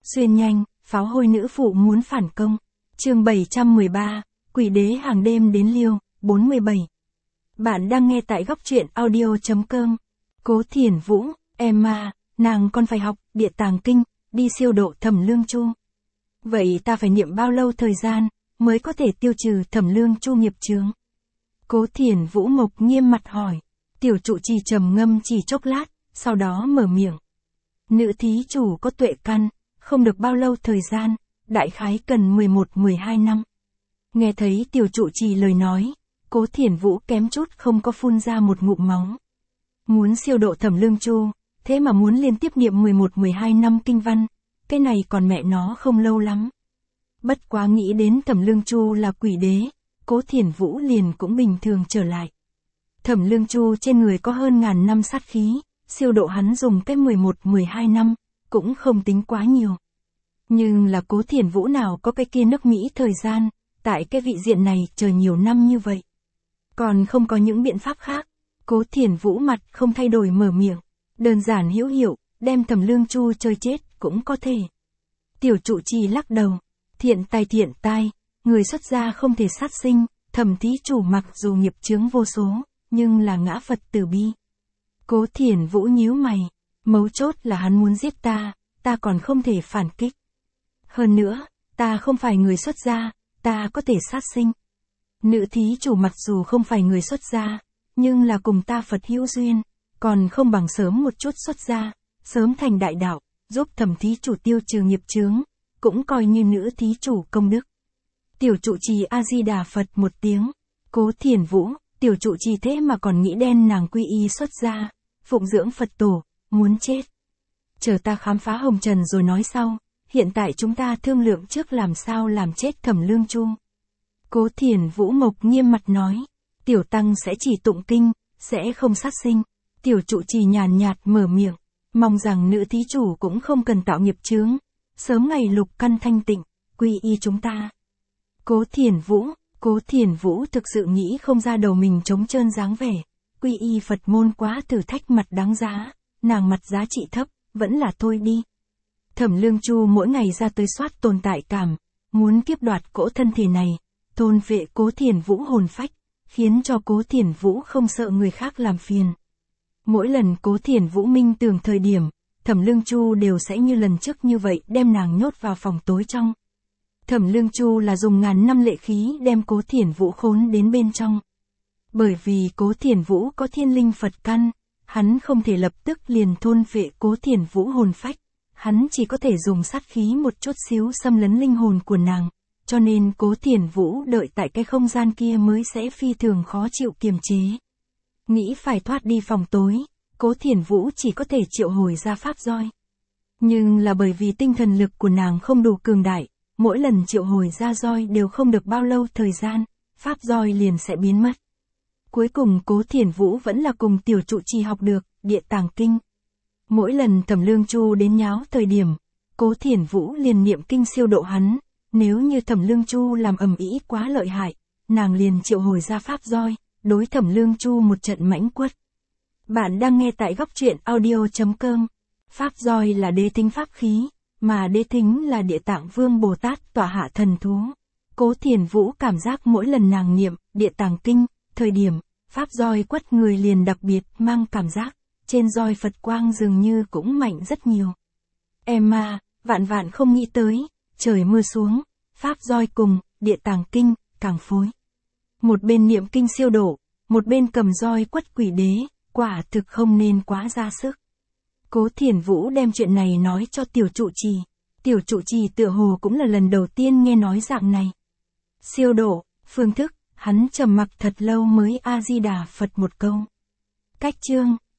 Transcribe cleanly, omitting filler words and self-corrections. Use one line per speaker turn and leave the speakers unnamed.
Xuyên nhanh, pháo hôi nữ phụ muốn phản công. Chương 713, Quỷ đế hàng đêm đến Liêu, 47. Bạn đang nghe tại góc truyện audio.com. Cố Thiển Vũ, Emma, nàng còn phải học Địa Tàng Kinh, đi siêu độ Thẩm Lương Chu. Vậy ta phải niệm bao lâu thời gian mới có thể tiêu trừ Thẩm Lương Chu nghiệp chướng? Cố Thiển Vũ mộc nghiêm mặt hỏi. Tiểu trụ trì trầm ngâm chỉ chốc lát, sau đó mở miệng. Nữ thí chủ có tuệ căn, không được bao lâu thời gian, đại khái cần 11-12 năm. Nghe thấy tiểu trụ trì lời nói, Cố Thiển Vũ kém chút không có phun ra một ngụm máu. Muốn siêu độ Thẩm Lương Chu, thế mà muốn liên tiếp niệm 11-12 năm kinh văn, cái này còn mẹ nó không lâu lắm. Bất quá nghĩ đến Thẩm Lương Chu là quỷ đế, Cố Thiển Vũ liền cũng bình thường trở lại. Thẩm Lương Chu trên người có hơn ngàn năm sát khí, siêu độ hắn dùng cái 11-12 năm, cũng không tính quá nhiều. Nhưng là Cố Thiển Vũ nào có cái kia nước Mỹ thời gian, tại cái vị diện này chờ nhiều năm như vậy. Còn không có những biện pháp khác, Cố Thiển Vũ mặt không thay đổi mở miệng, đơn giản hữu hiệu, đem Thẩm Lương Chu chơi chết cũng có thể. Tiểu trụ trì lắc đầu, thiện tai, người xuất gia không thể sát sinh, Thẩm thí chủ mặc dù nghiệp chướng vô số, nhưng là ngã Phật từ bi. Cố Thiển Vũ nhíu mày, mấu chốt là hắn muốn giết ta còn không thể phản kích. Hơn nữa, ta không phải người xuất gia, ta có thể sát sinh. Nữ thí chủ mặc dù không phải người xuất gia, nhưng là cùng ta Phật hữu duyên, còn không bằng sớm một chút xuất gia, sớm thành đại đạo, giúp Thẩm thí chủ tiêu trừ nghiệp chướng, cũng coi như nữ thí chủ công đức. Tiểu trụ trì A-di-đà Phật một tiếng, Cố Thiển Vũ, tiểu trụ trì thế mà còn nghĩ đen nàng quy y xuất gia, phụng dưỡng Phật tổ, muốn chết. Chờ ta khám phá hồng trần rồi nói sau, hiện tại chúng ta thương lượng trước làm sao làm chết Thẩm Lương Chu. Cố Thiển Vũ mộc nghiêm mặt nói, tiểu tăng sẽ chỉ tụng kinh, sẽ không sát sinh. Tiểu trụ trì nhàn nhạt mở miệng, mong rằng nữ thí chủ cũng không cần tạo nghiệp chướng, sớm ngày lục căn thanh tịnh, quy y chúng ta. Cố Thiển Vũ thực sự nghĩ không ra đầu mình trống trơn dáng vẻ, quy y Phật môn quá thử thách mặt đáng giá, nàng mặt giá trị thấp, vẫn là thôi đi. Thẩm Lương Chu mỗi ngày ra tới soát tồn tại cảm, muốn kiếp đoạt cỗ thân thể này, thôn vệ Cố Thiển Vũ hồn phách, khiến cho Cố Thiển Vũ không sợ người khác làm phiền. Mỗi lần Cố Thiển Vũ minh tưởng thời điểm, Thẩm Lương Chu đều sẽ như lần trước như vậy đem nàng nhốt vào phòng tối trong. Thẩm Lương Chu là dùng ngàn năm lệ khí đem Cố Thiển Vũ khốn đến bên trong. Bởi vì Cố Thiển Vũ có thiên linh Phật căn, hắn không thể lập tức liền thôn vệ Cố Thiển Vũ hồn phách, hắn chỉ có thể dùng sát khí một chút xíu xâm lấn linh hồn của nàng, cho nên Cố Thiển Vũ đợi tại cái không gian kia mới sẽ phi thường khó chịu kiềm chế. Nghĩ phải thoát đi phòng tối, Cố Thiển Vũ chỉ có thể triệu hồi ra pháp roi. Nhưng là bởi vì tinh thần lực của nàng không đủ cường đại, mỗi lần triệu hồi ra roi đều không được bao lâu thời gian, pháp roi liền sẽ biến mất. Cuối cùng Cố Thiển Vũ vẫn là cùng tiểu trụ trì học được Địa Tàng Kinh. Mỗi lần Thẩm Lương Chu đến nháo thời điểm, Cố Thiển Vũ liền niệm kinh siêu độ hắn, nếu như Thẩm Lương Chu làm ầm ĩ quá lợi hại, nàng liền triệu hồi ra pháp roi, đối Thẩm Lương Chu một trận mãnh quất. Bạn đang nghe tại góc truyện audio.com. Pháp roi là đế thính pháp khí, mà đế thính là Địa Tạng Vương Bồ Tát tọa hạ thần thú. Cố Thiển Vũ cảm giác mỗi lần nàng niệm Địa Tàng Kinh, thời điểm, pháp roi quất người liền đặc biệt mang cảm giác, trên roi Phật quang dường như cũng mạnh rất nhiều. Emma, vạn không nghĩ tới, trời mưa xuống, pháp roi cùng Địa Tàng Kinh càng phối. Một bên niệm kinh siêu độ, một bên cầm roi quất quỷ đế, quả thực không nên quá ra sức. Cố Thiển Vũ đem chuyện này nói cho tiểu trụ trì. Tiểu trụ trì tựa hồ cũng là lần đầu tiên nghe nói dạng này. Siêu độ, phương thức, hắn trầm mặc thật lâu mới A-di-đà Phật một câu. Cách chương